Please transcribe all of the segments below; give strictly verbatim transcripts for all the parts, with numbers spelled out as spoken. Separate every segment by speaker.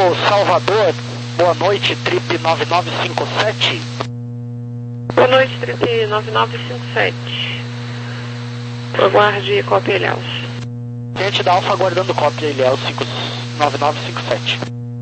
Speaker 1: Salvador, boa noite, trip nove nove cinco sete.
Speaker 2: Boa noite, trip nove nove cinco sete. Aguarde cópia Ilhéus.
Speaker 1: Cliente da Alfa aguardando cópia Ilhéus nove nove cinco sete.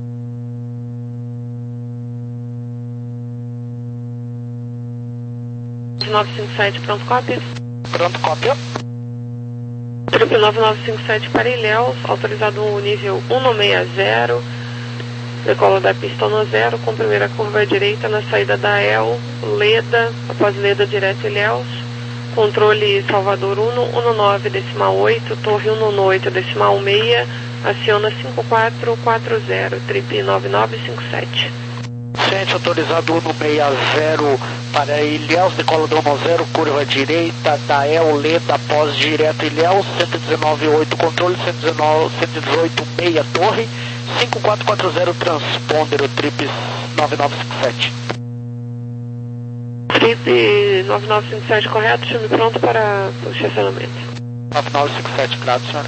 Speaker 2: nove nove cinco sete, pronto, cópia?
Speaker 1: Pronto, cópia.
Speaker 2: Trupe nove nove cinco sete para Ilhéus, autorizado o nível um não seis zero, decola da pista um zero, com primeira curva à direita na saída da E L, Leda, após Leda direto Ilhéus, controle Salvador um nove decimal oito, torre um oito decimal seis, aciona cinco quatro quatro zero, trip nove nove cinco sete.
Speaker 1: Cliente autorizado um seis zero para Ilhéus, decola do um zero, curva direita da E L, Leda, após direto Ilhéus, cento e dezenove oito, controle cento e dezoito seis, torre, cinco quatro quatro zero, transponder, o trip nove nove cinco sete.
Speaker 2: Trip nove nove cinco sete, correto, chame pronto para o estacionamento.
Speaker 1: nove nove cinco sete, claro, senhor.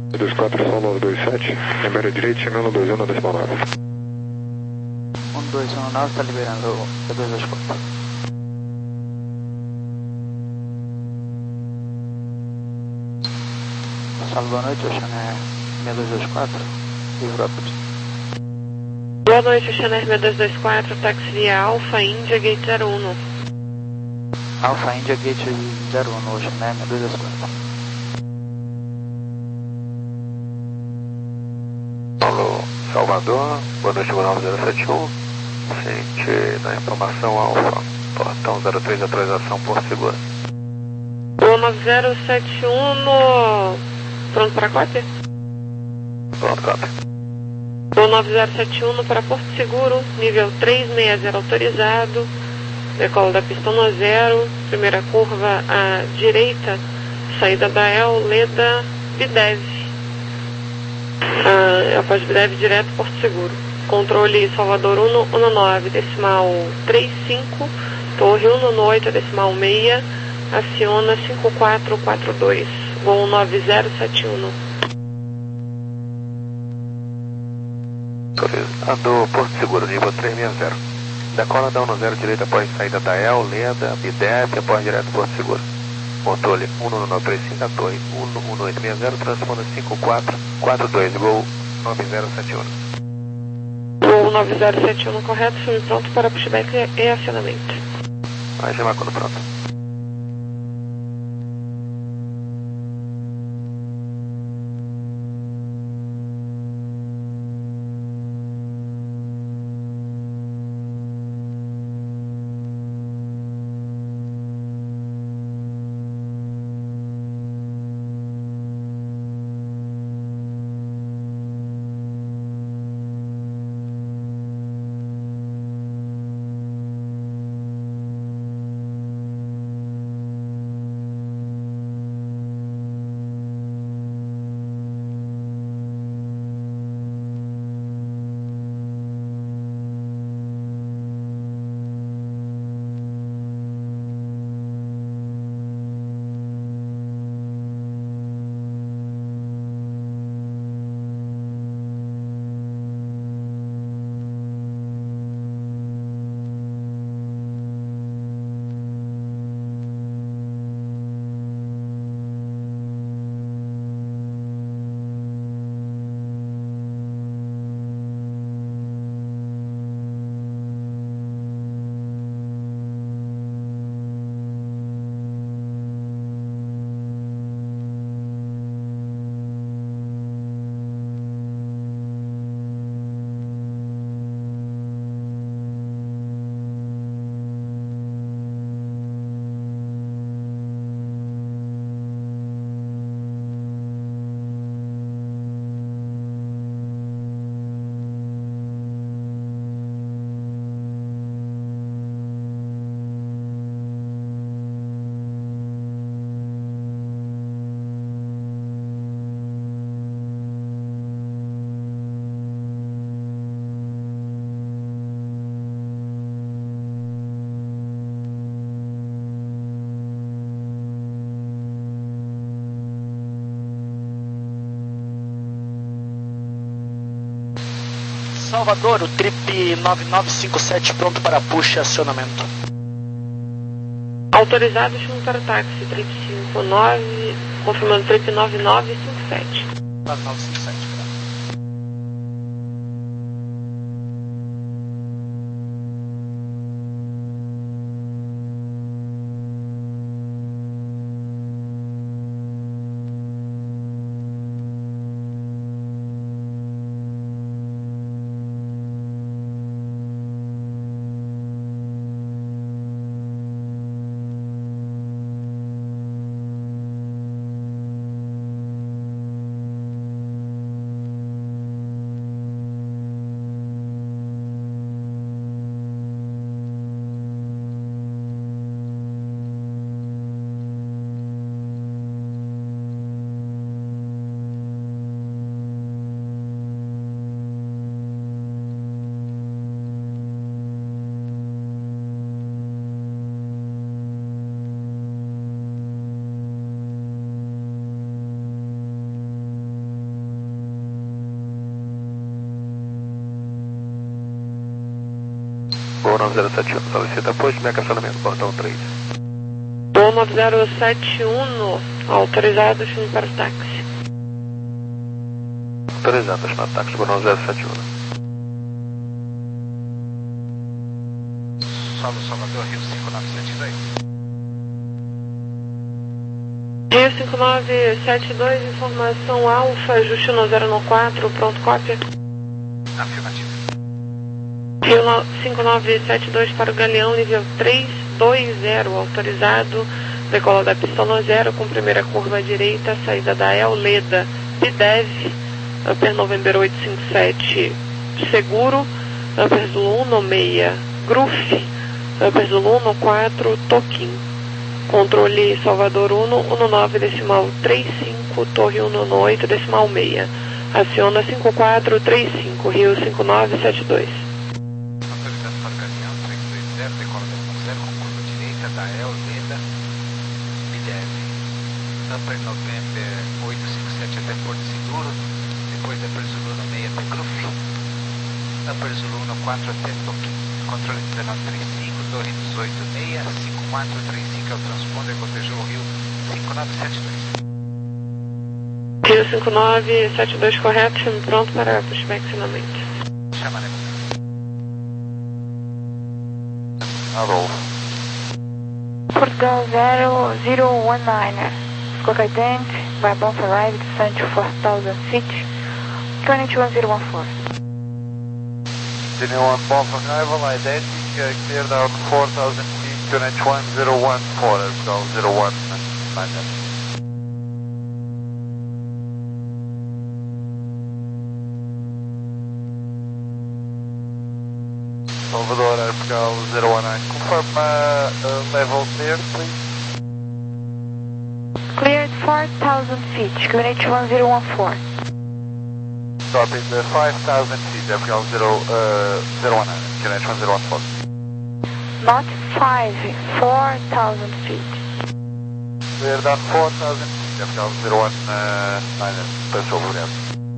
Speaker 3: dois quatro, São nove dois sete, libera direito, chegando dois um na decimal nove.
Speaker 4: um dois um nove está liberando o P dois dois quatro. Salve, boa noite, Ocean Air seis dois dois quatro, livre Rapid.
Speaker 2: Boa noite, Ocean Air seis dois dois quatro, táxi via Alfa Índia, gate zero um.
Speaker 4: Alfa Índia, gate zero um, Ocean Air seis dois dois quatro.
Speaker 3: Alô, Salvador, boa noite, nove zero sete um, sente na informação Alfa, portão zero três, atualização por seguro.
Speaker 2: Boa nove zero sete um, no... pronto para cópia?
Speaker 3: Pronto, cópia.
Speaker 2: Boa nove zero sete um, para Porto Seguro, nível trezentos e sessenta autorizado, decola da pista no zero, primeira curva à direita, saída da El, Leda, Bidev. Ah, após Bidev, direto Porto Seguro. Controle Salvador cento e nove, decimal trinta e cinco, Torre cento e oito, decimal seis, aciona cinco quatro quatro dois, voo nove zero sete um.
Speaker 3: Autorizado Porto Seguro, nível trezentos e sessenta. Decola da cento direita após saída da El, Leda, Bidev, após direto Porto Seguro. Controle um nove três cinco, a torre um um oito seis zero, transpondendo cinco quatro quatro dois, gol nove zero sete um.
Speaker 2: Gol nove zero sete um correto, filme pronto para pushback e acionamento.
Speaker 3: Vai chamar quando pronto.
Speaker 1: Salvador, o trip nove nove cinco sete pronto para push e acionamento.
Speaker 2: Autorizado, chamo para táxi, trip cinco nove, confirmando trip nove nove cinco sete.
Speaker 1: nove nove cinco sete.
Speaker 3: nove zero sete um, solicita apoio de acionamento, portão três.
Speaker 2: Voo nove zero sete um, autorizado, chame para o táxi.
Speaker 3: Autorizado, chama táxi por nove zero sete um.
Speaker 5: Solo Salvador, Rio cinco nove sete dois.
Speaker 2: Rio cinco nove sete dois, informação Alfa, ajuste no zero no quatro, pronto, cópia.
Speaker 5: Afirmativo.
Speaker 2: Rio cinco nove sete dois para o Galeão, nível três dois zero, autorizado, decola da pista no zero, com primeira curva à direita, saída da El Leda, Pidev, Upper November oito cinco sete, seguro, Upper Zulu um no seis, Gruf, Upper Zulu um no quatro, Toquim. Controle Salvador um no nove, decimal três cinco, Torre um no oito, decimal seis. Aciona cinco quatro três cinco, Rio cinco nove sete dois.
Speaker 5: Autorizado para o Galeão, três dois zero, decola da um zero, com curva direita, da El Leda, Pidev. Upper November oito cinco sete até Porto Seguro, depois Upper Zulu no seis até Gruf. Upper Zulu no quatro até Toquim. Controle dezenove trinta e cinco, Torre dezoito seis, cinco quatro três cinco é o transponder, cotejou o Rio cinco nove sete dois.
Speaker 2: Rio cinco nove sete dois correto, chame pronto para pushback acionamento.
Speaker 5: Chama, né?
Speaker 3: Alô.
Speaker 6: Portugal zero zero one nine. Squawk ident, by bounce arrived, seventy-four thousand feet, twenty-one zero one four.
Speaker 7: Anyone bomb from arrival, identity, uh, clear down four thousand feet, twenty-one zero one four, Portugal zero one nine. Salvador, Portugal zero one nine. Confirm uh, uh, level clear, please.
Speaker 6: Cleared four thousand feet, twenty-one zero one four.
Speaker 7: Copy the five thousand feet, Portugal zero one nine, twenty-one zero one four.
Speaker 6: Not five, four thousand feet.
Speaker 7: Clear down four thousand feet, Portugal zero one nine, passou, obrigado.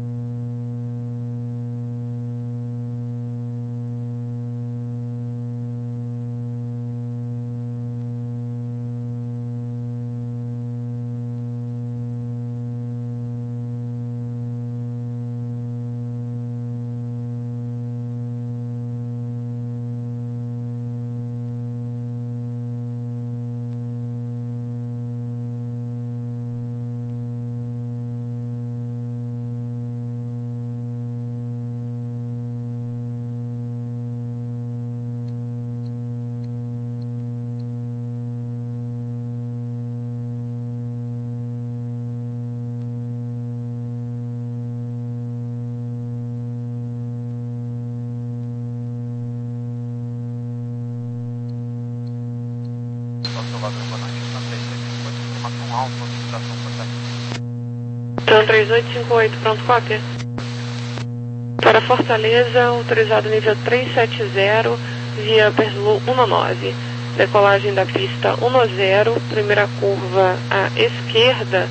Speaker 2: Então três oito cinco oito, pronto, cópia. Para Fortaleza, autorizado nível três sete zero, via Perslu um nove. Decolagem da pista um zero, primeira curva à esquerda,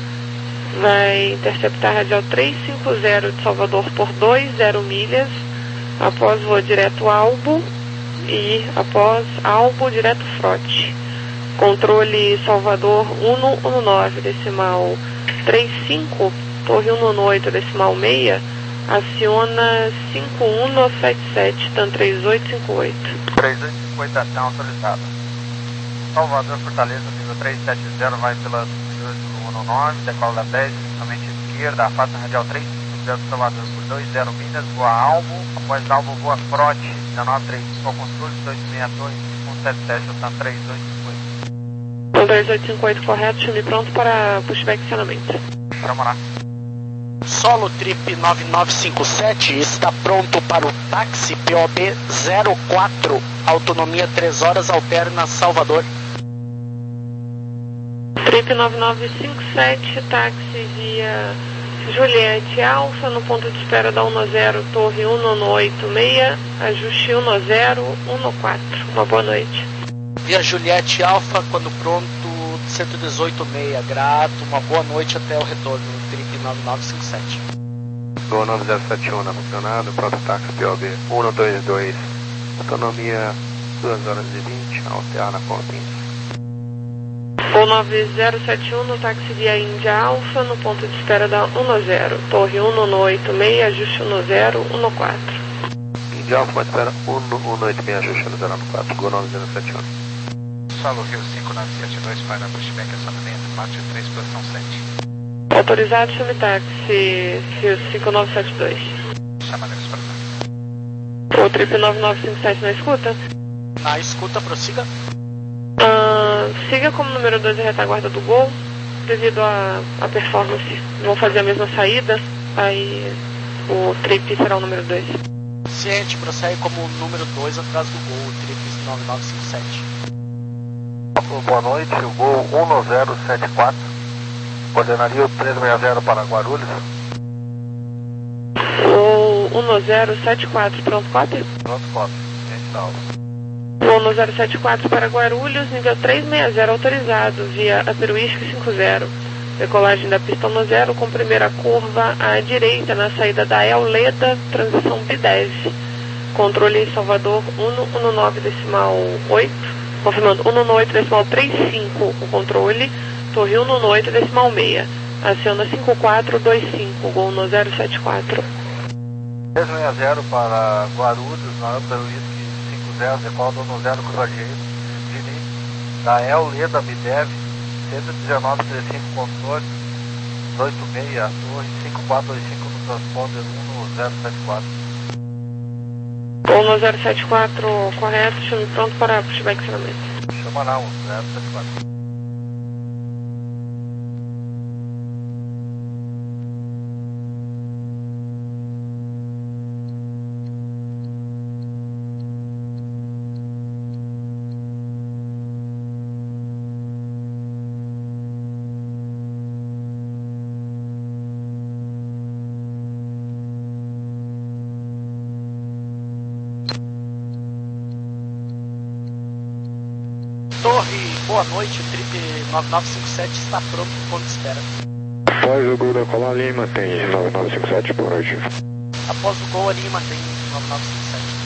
Speaker 2: vai interceptar radial três cinco zero de Salvador por dois zero milhas, após voo direto Albo e após Albo direto Frote. Controle Salvador um um nove, decimal três cinco, Torre um oito, decimal seis, aciona cinco um sete sete, TAM três oito cinco oito.
Speaker 7: três oito cinco oito, ação autorizada. Salvador, Fortaleza, nível três sete zero, vai pela um nove, decola da dez, somente esquerda, afasta radial três cinco zero de Salvador por dois zero milhas, voa Albo, após Albo voa Frote, dezenove trinta e cinco, ao controle dois seis dois um sete sete, TAM três oito cinco oito.
Speaker 2: três oito cinco oito correto, chame pronto para pushback acionamento.
Speaker 7: Vamos lá.
Speaker 1: Solo Trip nove nove cinco sete está pronto para o táxi P O B zero quatro, autonomia três horas, alterna Salvador.
Speaker 2: Trip nove nove cinco sete, táxi via Juliette Alfa, no ponto de espera da um zero, Torre um oito seis, ajuste um zero um quatro. Uma boa noite.
Speaker 1: Via Juliette Alfa, quando pronto, cento e dezoito seis, grato, uma boa noite até o retorno, Trip nove nove cinco sete.
Speaker 3: Gol nove zero sete um, funcionado, pronto táxi P O B um dois dois, Autonomia duas horas e vinte, alterna Confins.
Speaker 2: Gol nove zero sete um no táxi via Índia Alfa, no ponto de espera da um zero. Torre um um oito seis, ajuste um zero um quatro.
Speaker 3: Índia Alfa, espera um um oito seis, ajuste um zero um quatro, Gol nove zero sete um.
Speaker 5: Solo Rio cinco nove sete dois para pushback acionamento, parte três, posição sete.
Speaker 2: Autorizado, chame táxi Rio cinco nove sete dois.
Speaker 5: Chama neles para cá.
Speaker 2: O trip nove nove cinco sete na escuta?
Speaker 8: Na escuta, prossiga.
Speaker 2: Uh, siga como número dois a retaguarda do Gol, devido à a, a performance. Vão fazer a mesma saída, aí o trip será o número dois.
Speaker 8: Ciente, prossegue como número dois atrás do Gol, trip nove nove cinco sete.
Speaker 7: Boa noite, o Gol um zero sete quatro, coordenaria o três seis zero para Guarulhos.
Speaker 2: O um zero sete quatro, pronto, copy?
Speaker 7: Pronto, copy, gente da aula.
Speaker 2: O um zero sete quatro para Guarulhos, nível três seis zero autorizado, via Aperuísque cinco zero. Decolagem da pista um zero com primeira curva à direita na saída da El Leda, transição B dez. Controle Salvador um um nove decimal oito, confirmando um um oito decimal trinta e cinco o controle, Torre um um oito decimal seis. Aciona cinco quatro dois cinco, Gol um zero sete quatro.
Speaker 7: três seis zero para Guarulhos, na Aperuísque zero, decola do um zero curva direita, da El Leda B dez, cento e dezenove trinta e cinco controle, oito seis, torre cinco quatro dois cinco no transponder um zero sete quatro.
Speaker 2: um zero sete quatro correto, chame pronto para pushback acionamento.
Speaker 7: Chama não, um zero sete quatro.
Speaker 8: Torre, boa noite, o trip nove nove cinco sete está pronto no ponto de espera.
Speaker 9: Após o Gol decolar, Lima tem nove nove cinco sete, boa noite.
Speaker 8: Após o Gol, a Lima tem nove nove cinco sete.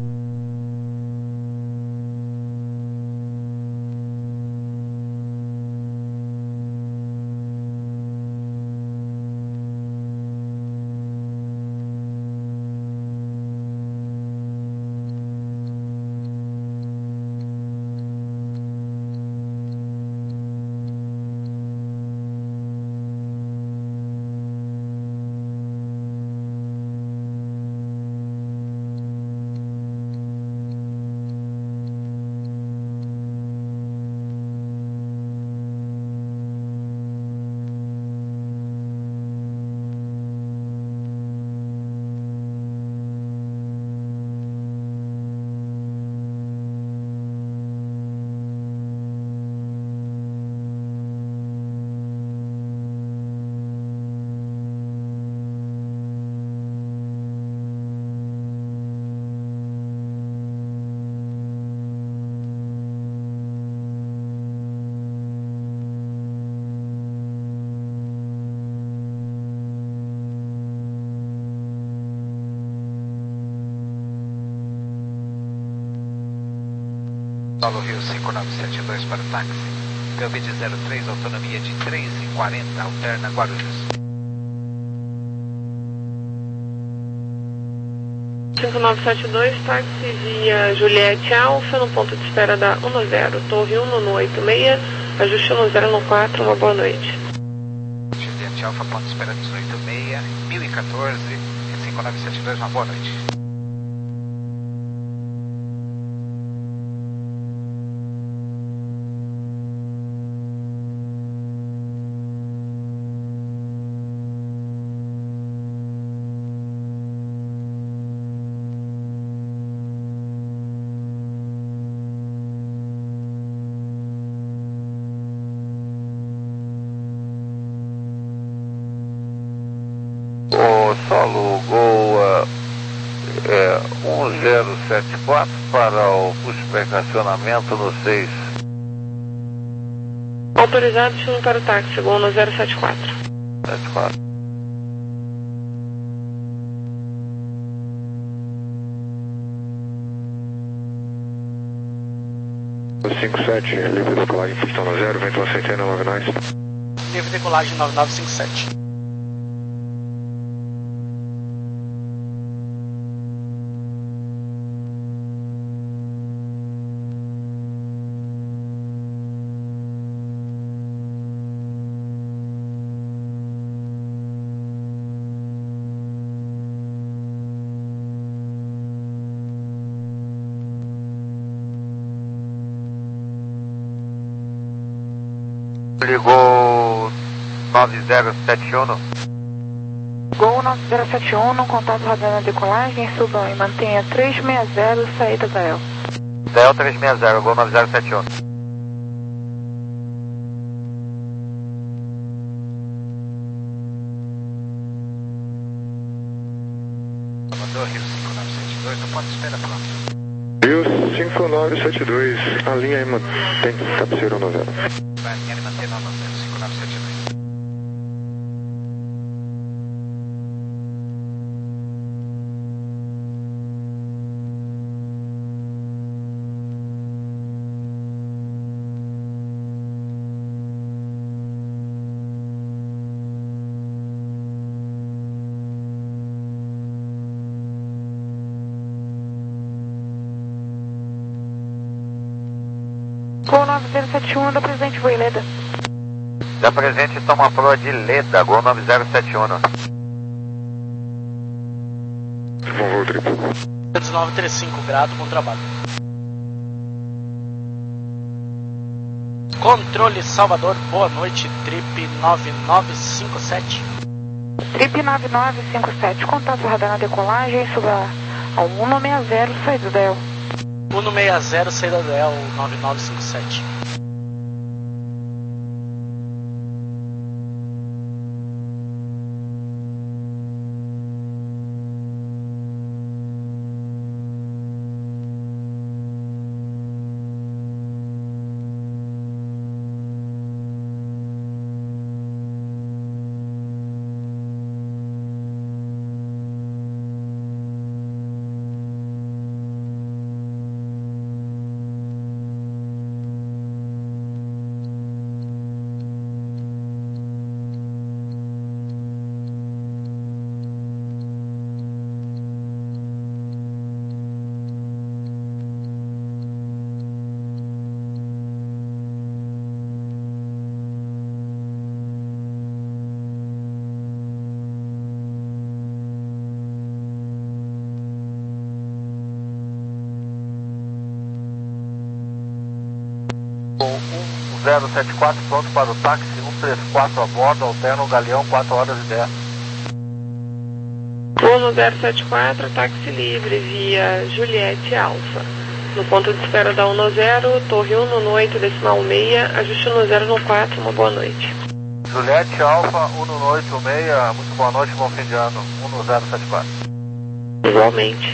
Speaker 5: Solo Rio cinco nove sete dois para táxi, P V de zero três, autonomia de três e quarenta, alterna Guarulhos.
Speaker 2: cinco nove sete dois, táxi via Juliette Alfa, no ponto de espera da um zero, Torre um um oito seis, ajuste um zero um quatro, uma boa noite.
Speaker 5: Juliette Alfa, ponto de espera dezoito seis, mil e quatorze, cinco nove sete dois, uma boa noite.
Speaker 3: Solo Gol uh, é, um zero sete quatro para o pushback acionamento no seis.
Speaker 2: Autorizado, chame para o táxi, Gol um zero sete quatro.
Speaker 3: sete quatro.
Speaker 9: cinco sete, livre decolagem, pistão no zero, vento Centena, nove nós.
Speaker 8: Livre decolagem nove nove cinco sete.
Speaker 7: Ligou nove zero sete um.
Speaker 6: Gol nove zero sete um, contato rodando a decolagem, subam e mantenha trezentos e sessenta, saída da E L.
Speaker 7: Da E L trezentos e sessenta, Gol nove zero sete um.
Speaker 5: Salvador, Rio cinco nove sete dois, não pode esperar pronto.
Speaker 9: Rio cinco nove sete dois, a linha aí mantém cabeceira no zero.
Speaker 5: Vai alinhar e manter nove zero cinco nove sete dois.
Speaker 6: Gol nove zero sete um da Presidente Voileda.
Speaker 7: Da presente toma proa de Leda, Gol nove zero sete um.
Speaker 9: Bom voo triplo.
Speaker 8: nove três cinco, grato, bom trabalho. Controle Salvador, boa noite, trip nove nove cinco sete.
Speaker 6: Trip nove nove cinco sete, contato rodando a decolagem, suba ao cento e sessenta, saída da E L.
Speaker 8: cento e sessenta, saída da E L nove nove cinco sete.
Speaker 7: um zero sete quatro, pronto para o táxi, um três quatro a bordo, alterna o Galeão, quatro horas e dez.
Speaker 2: Gol zero sete quatro, táxi livre via Juliette Alfa. No ponto de espera da um zero, Torre um no oito, decimal seis, ajuste no zero no quatro, uma boa noite.
Speaker 7: Juliette Alfa, um no oito seis, muito boa noite, bom fim de ano, um no zero sete quatro.
Speaker 2: Igualmente.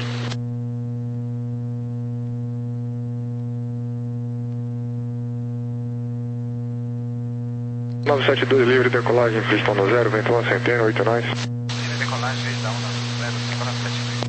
Speaker 9: nove sete dois, livre decolagem, pistão no zero, vento Centena, oito nós.
Speaker 5: Livre decolagem da um zero cinco nove sete dois.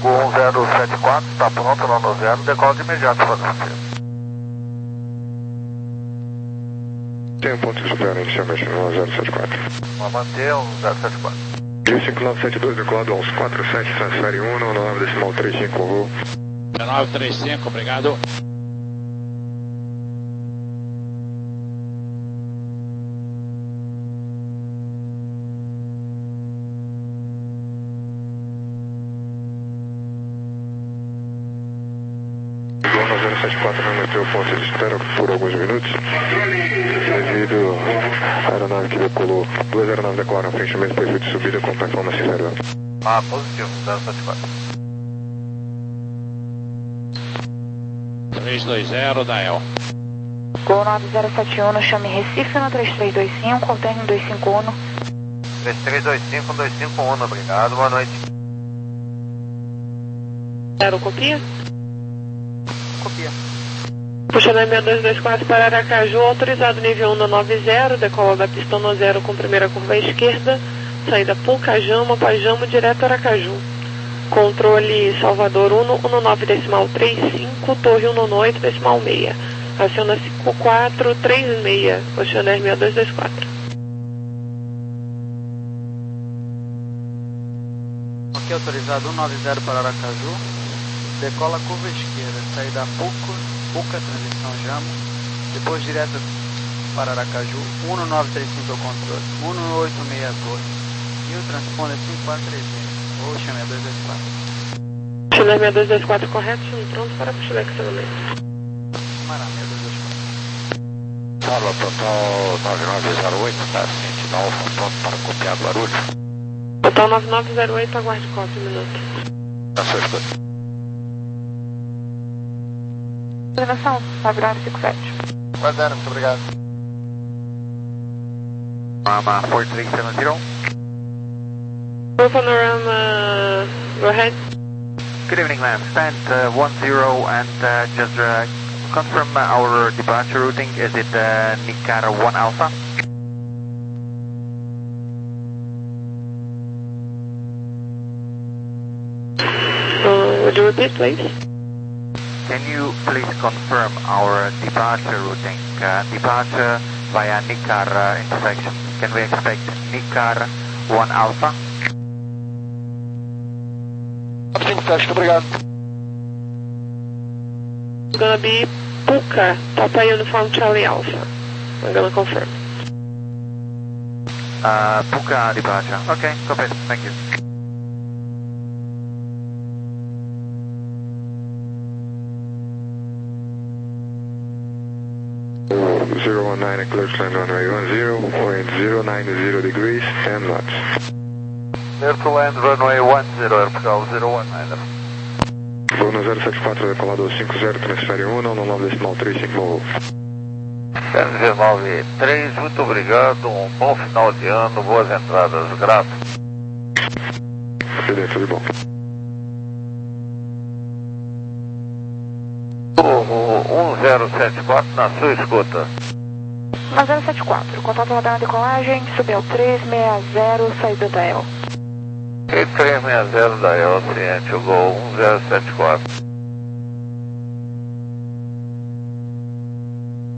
Speaker 3: Gol um zero sete quatro, está pronto, lá no zero, decola de imediato para você.
Speaker 9: Tem um ponto de supera inicialmente no um zero sete quatro.
Speaker 3: Vamos manter um zero sete quatro.
Speaker 9: G cinco nove sete dois, decolado onze quatro sete, transfere um, no nove decimal três cinco, voo.
Speaker 10: nove três cinco, obrigado.
Speaker 9: Gol zero sete quatro não manteve o ponto de espera por alguns minutos, devido à aeronave que decolou. Duas aeronaves decolaram frente ao mesmo perfil de subida com performance zero.
Speaker 3: Ah, positivo, zero sete quatro.
Speaker 10: três dois zero da E L.
Speaker 6: Gol nove zero sete um, chame Recife no três três dois cinco, alterne dois cinco um.
Speaker 3: três três dois cinco, dois cinco um, obrigado, boa noite.
Speaker 2: Zero, copia?
Speaker 8: Copia.
Speaker 2: Puxando a seis dois dois quatro para Aracaju, autorizado nível um no nove zero, decola da pista no zero com primeira curva à esquerda, saída Pulcajama, Pajamo, direto Aracaju. Controle Salvador um no nove decimal três cinco, Torre um no oito decimal seis. Aciona cinco quatro três seis, Oceaner seis dois dois quatro.
Speaker 4: Ok, autorizado um nove zero para Aracaju, decola curva esquerda, saída Puca, Puca, transição Jamo, depois direto para Aracaju, um nove três cinco é o controle, um oito seis Torre, e o transponder cinco quatro três seis. Ocean seis dois dois quatro.
Speaker 2: Oceaner seis dois dois quatro correto, chame pronto para puxar acionamento.
Speaker 4: Camará seis dois dois quatro.
Speaker 10: Fala, total nove nove zero oito, tá? Sentinel, pronto para copiar Guarulhos.
Speaker 2: Total nove nove zero oito, aguarde cópia, um minuto.
Speaker 10: Na sua escuta.
Speaker 6: Coordenação nove nove cinco sete.
Speaker 3: Guardando, muito obrigado. Mama quatro três sete zero.
Speaker 2: Full panorama, go ahead.
Speaker 7: Good evening, ma'am. Stand uh, one zero and uh, just uh, confirm our departure routing. Is it uh, Nicara one Alpha?
Speaker 2: Uh, would you repeat, please?
Speaker 7: Can you please confirm our departure routing? Uh, departure via Nicar uh, intersection. Can we expect Nicar one Alpha?
Speaker 3: cinco sete, obrigado.
Speaker 2: It's gonna be Puca, Papa Uniform Charlie Alpha. I'm gonna confirm.
Speaker 7: Uh, Puka departure. Okay, copy. Thank you.
Speaker 9: zero one nine, clear to land runway one zero, wind zero nine zero degrees, ten knots.
Speaker 3: Clear to land runway one zero, aircraft zero one nine.
Speaker 9: Voo no zero sete quatro, decolado cinco zero, transfere um, no nove decimal três cinco, voo.
Speaker 3: nove três, muito obrigado, um bom final de ano, boas entradas, grato.
Speaker 9: Beleza, tudo bom.
Speaker 3: um zero sete quatro na sua escuta.
Speaker 6: um zero sete quatro, contato radar na decolagem, subiu três seis zero, saída da E L.
Speaker 3: três seis zero da E L, ciente, o gol um zero sete quatro.